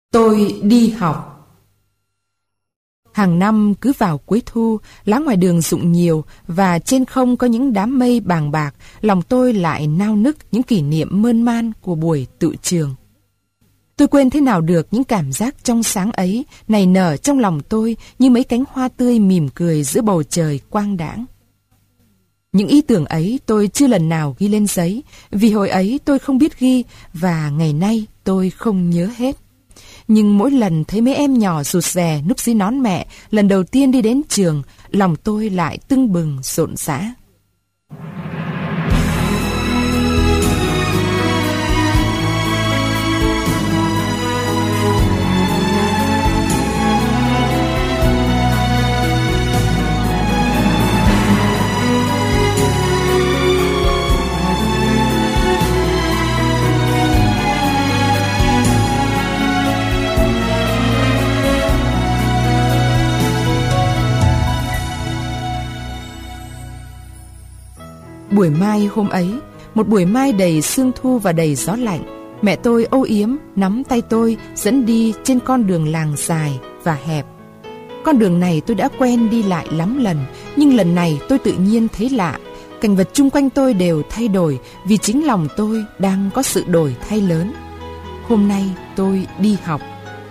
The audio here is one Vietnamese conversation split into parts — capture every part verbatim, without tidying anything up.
Tôi đi học. Hàng năm cứ vào cuối thu, lá ngoài đường rụng nhiều và trên không có những đám mây bàng bạc, lòng tôi lại nao nức những kỷ niệm mơn man của buổi tựu trường. Tôi quên thế nào được những cảm giác trong sáng ấy nảy nở trong lòng tôi như mấy cánh hoa tươi mỉm cười giữa bầu trời quang đãng. Những ý tưởng ấy tôi chưa lần nào ghi lên giấy, vì hồi ấy tôi không biết ghi và ngày nay tôi không nhớ hết. Nhưng mỗi lần thấy mấy em nhỏ rụt rè núp dưới nón mẹ lần đầu tiên đi đến trường, lòng tôi lại tưng bừng rộn rã. Buổi mai hôm ấy, một buổi mai đầy sương thu và đầy gió lạnh, mẹ tôi âu yếm nắm tay tôi dẫn đi trên con đường làng dài và hẹp. Con đường này tôi đã quen đi lại lắm lần, nhưng lần này tôi tự nhiên thấy lạ. Cảnh vật chung quanh tôi đều thay đổi vì chính lòng tôi đang có sự đổi thay lớn. Hôm nay tôi đi học.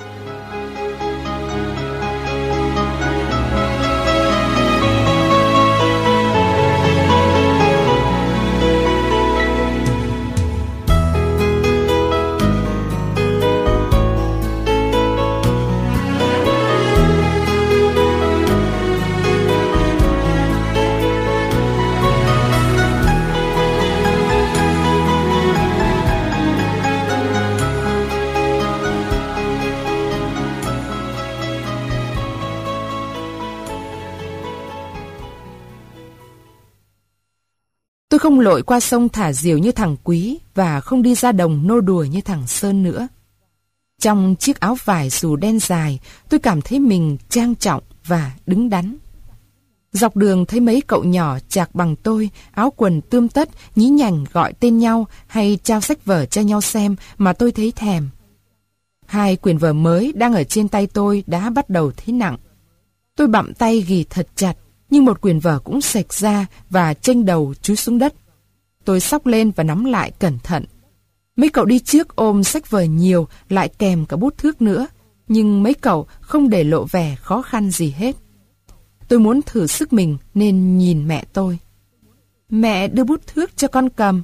Tôi không lội qua sông thả diều như thằng Quý và không đi ra đồng nô đùa như thằng Sơn nữa. Trong chiếc áo vải dù đen dài, tôi cảm thấy mình trang trọng và đứng đắn. Dọc đường thấy mấy cậu nhỏ chạc bằng tôi, áo quần tươm tất, nhí nhảnh gọi tên nhau hay trao sách vở cho nhau xem mà tôi thấy thèm. Hai quyển vở mới đang ở trên tay tôi đã bắt đầu thấy nặng. Tôi bặm tay ghì thật chặt, nhưng một quyển vở cũng xệch ra và chênh đầu chúi xuống đất. Tôi xốc lên và nắm lại cẩn thận. Mấy cậu đi trước ôm sách vở nhiều, lại kèm cả bút thước nữa, nhưng mấy cậu không để lộ vẻ khó khăn gì hết. Tôi muốn thử sức mình nên nhìn mẹ tôi. Mẹ đưa bút thước cho con cầm.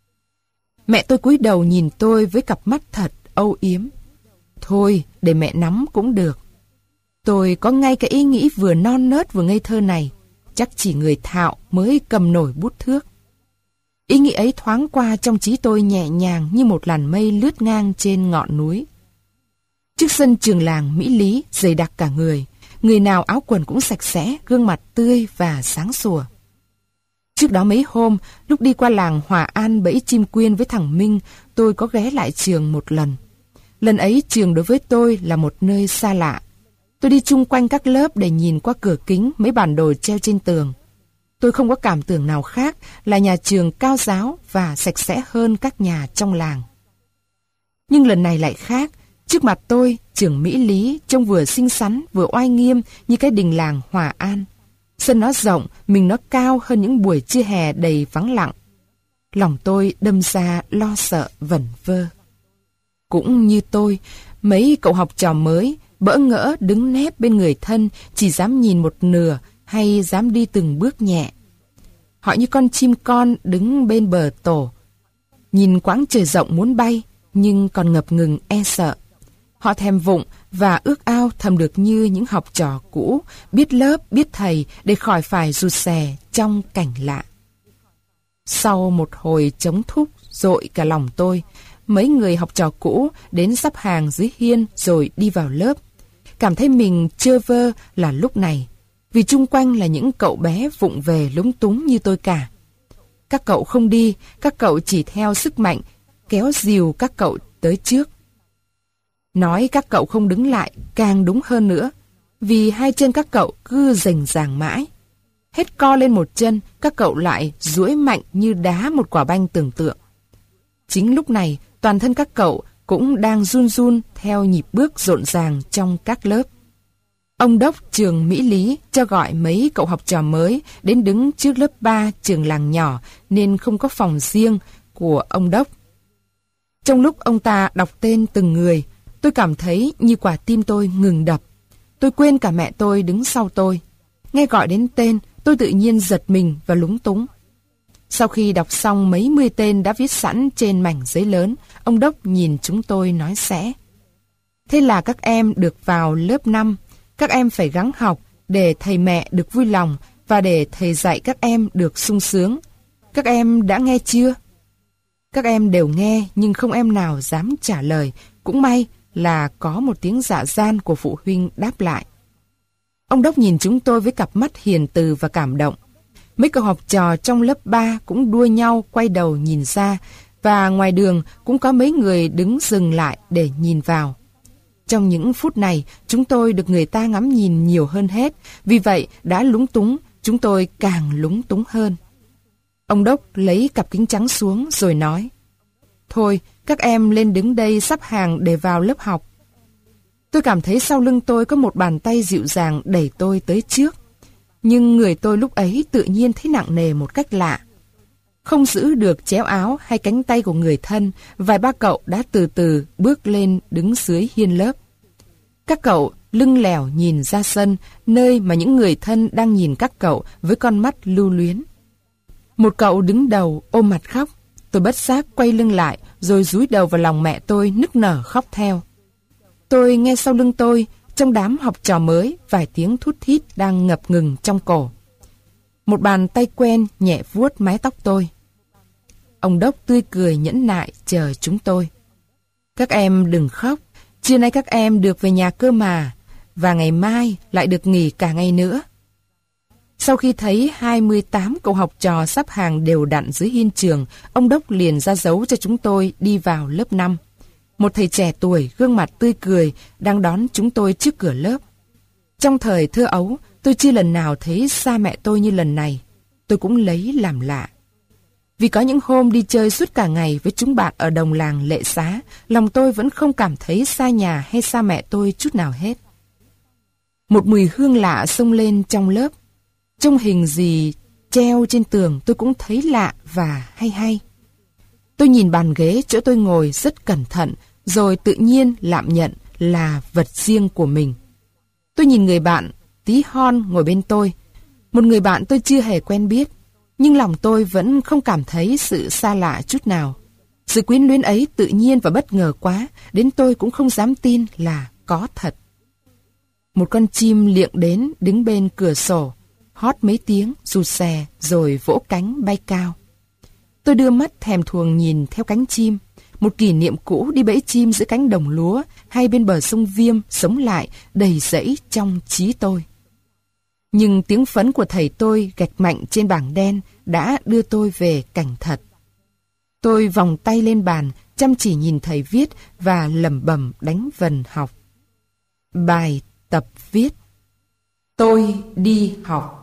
Mẹ tôi cúi đầu nhìn tôi với cặp mắt thật âu yếm. Thôi, để mẹ nắm cũng được. Tôi có ngay cái ý nghĩ vừa non nớt vừa ngây thơ này, chắc chỉ người thạo mới cầm nổi bút thước. Ý nghĩ ấy thoáng qua trong trí tôi nhẹ nhàng như một làn mây lướt ngang trên ngọn núi. Trước sân trường làng Mỹ Lý dày đặc cả người, người nào áo quần cũng sạch sẽ, gương mặt tươi và sáng sủa. Trước đó mấy hôm, lúc đi qua làng Hòa An bẫy chim quyên với thằng Minh, tôi có ghé lại trường một lần. Lần ấy trường đối với tôi là một nơi xa lạ. Tôi đi chung quanh các lớp để nhìn qua cửa kính mấy bản đồ treo trên tường. Tôi không có cảm tưởng nào khác là nhà trường cao giáo và sạch sẽ hơn các nhà trong làng. Nhưng lần này lại khác. Trước mặt tôi, trường Mỹ Lý trông vừa xinh xắn vừa oai nghiêm như cái đình làng Hòa An. Sân nó rộng, mình nó cao hơn những buổi trưa hè đầy vắng lặng. Lòng tôi đâm ra lo sợ vẩn vơ. Cũng như tôi, mấy cậu học trò mới bỡ ngỡ đứng nép bên người thân, chỉ dám nhìn một nửa hay dám đi từng bước nhẹ. Họ như con chim con đứng bên bờ tổ, nhìn quãng trời rộng muốn bay, nhưng còn ngập ngừng e sợ. Họ thèm vụng và ước ao thầm được như những học trò cũ, biết lớp, biết thầy để khỏi phải rụt rè trong cảnh lạ. Sau một hồi chống thúc dội cả lòng tôi, mấy người học trò cũ đến sắp hàng dưới hiên rồi đi vào lớp. Cảm thấy mình chơ vơ là lúc này, vì chung quanh là những cậu bé vụng về lúng túng như tôi cả. Các cậu không đi, các cậu chỉ theo sức mạnh, kéo dìu các cậu tới trước. Nói các cậu không đứng lại càng đúng hơn nữa, vì hai chân các cậu cứ rành ràng mãi. Hết co lên một chân, các cậu lại duỗi mạnh như đá một quả banh tưởng tượng. Chính lúc này, toàn thân các cậu cũng đang run run theo nhịp bước rộn ràng trong các lớp. Ông đốc trường Mỹ Lý cho gọi mấy cậu học trò mới đến đứng trước lớp ba trường làng nhỏ nên không có phòng riêng của ông đốc. Trong lúc ông ta đọc tên từng người, tôi cảm thấy như quả tim tôi ngừng đập. Tôi quên cả mẹ tôi đứng sau tôi. Nghe gọi đến tên, tôi tự nhiên giật mình và lúng túng. Sau khi đọc xong mấy mươi tên đã viết sẵn trên mảnh giấy lớn, ông đốc nhìn chúng tôi nói sẽ: thế là các em được vào lớp năm. Các em phải gắng học để thầy mẹ được vui lòng và để thầy dạy các em được sung sướng. Các em đã nghe chưa? Các em đều nghe nhưng không em nào dám trả lời. Cũng may là có một tiếng dạ gian của phụ huynh đáp lại. Ông đốc nhìn chúng tôi với cặp mắt hiền từ và cảm động. Mấy cậu học trò trong lớp ba cũng đua nhau quay đầu nhìn ra, và ngoài đường cũng có mấy người đứng dừng lại để nhìn vào. Trong những phút này, chúng tôi được người ta ngắm nhìn nhiều hơn hết, vì vậy đã lúng túng, chúng tôi càng lúng túng hơn. Ông đốc lấy cặp kính trắng xuống rồi nói: thôi, các em lên đứng đây sắp hàng để vào lớp học. Tôi cảm thấy sau lưng tôi có một bàn tay dịu dàng đẩy tôi tới trước. Nhưng người tôi lúc ấy tự nhiên thấy nặng nề một cách lạ. Không giữ được chéo áo hay cánh tay của người thân, vài ba cậu đã từ từ bước lên đứng dưới hiên lớp. Các cậu lưng lẻo nhìn ra sân, nơi mà những người thân đang nhìn các cậu với con mắt lưu luyến. Một cậu đứng đầu ôm mặt khóc. Tôi bất giác quay lưng lại rồi dúi đầu vào lòng mẹ tôi nức nở khóc theo. Tôi nghe sau lưng tôi, trong đám học trò mới, vài tiếng thút thít đang ngập ngừng trong cổ. Một bàn tay quen nhẹ vuốt mái tóc tôi. Ông đốc tươi cười nhẫn nại chờ chúng tôi. Các em đừng khóc, trưa nay các em được về nhà cơ mà, và ngày mai lại được nghỉ cả ngày nữa. Sau khi thấy hai mươi tám cậu học trò sắp hàng đều đặn dưới hiên trường, ông đốc liền ra dấu cho chúng tôi đi vào lớp năm. Một thầy trẻ tuổi, gương mặt tươi cười, đang đón chúng tôi trước cửa lớp. Trong thời thơ ấu, tôi chưa lần nào thấy xa mẹ tôi như lần này. Tôi cũng lấy làm lạ. Vì có những hôm đi chơi suốt cả ngày với chúng bạn ở đồng làng Lệ Xá, lòng tôi vẫn không cảm thấy xa nhà hay xa mẹ tôi chút nào hết. Một mùi hương lạ xông lên trong lớp. Trông hình gì treo trên tường tôi cũng thấy lạ và hay hay. Tôi nhìn bàn ghế chỗ tôi ngồi rất cẩn thận, rồi tự nhiên lạm nhận là vật riêng của mình. Tôi nhìn người bạn tí hon ngồi bên tôi, một người bạn tôi chưa hề quen biết, nhưng lòng tôi vẫn không cảm thấy sự xa lạ chút nào. Sự quyến luyến ấy tự nhiên và bất ngờ quá, đến tôi cũng không dám tin là có thật. Một con chim liệng đến đứng bên cửa sổ, hót mấy tiếng rụt rè rồi vỗ cánh bay cao. Tôi đưa mắt thèm thuồng nhìn theo cánh chim. Một kỷ niệm cũ đi bẫy chim giữa cánh đồng lúa hay bên bờ sông Viêm sống lại đầy rẫy trong trí tôi. Nhưng tiếng phấn của thầy tôi gạch mạnh trên bảng đen đã đưa tôi về cảnh thật. Tôi vòng tay lên bàn, chăm chỉ nhìn thầy viết và lẩm bẩm đánh vần học. Bài tập viết: tôi đi học.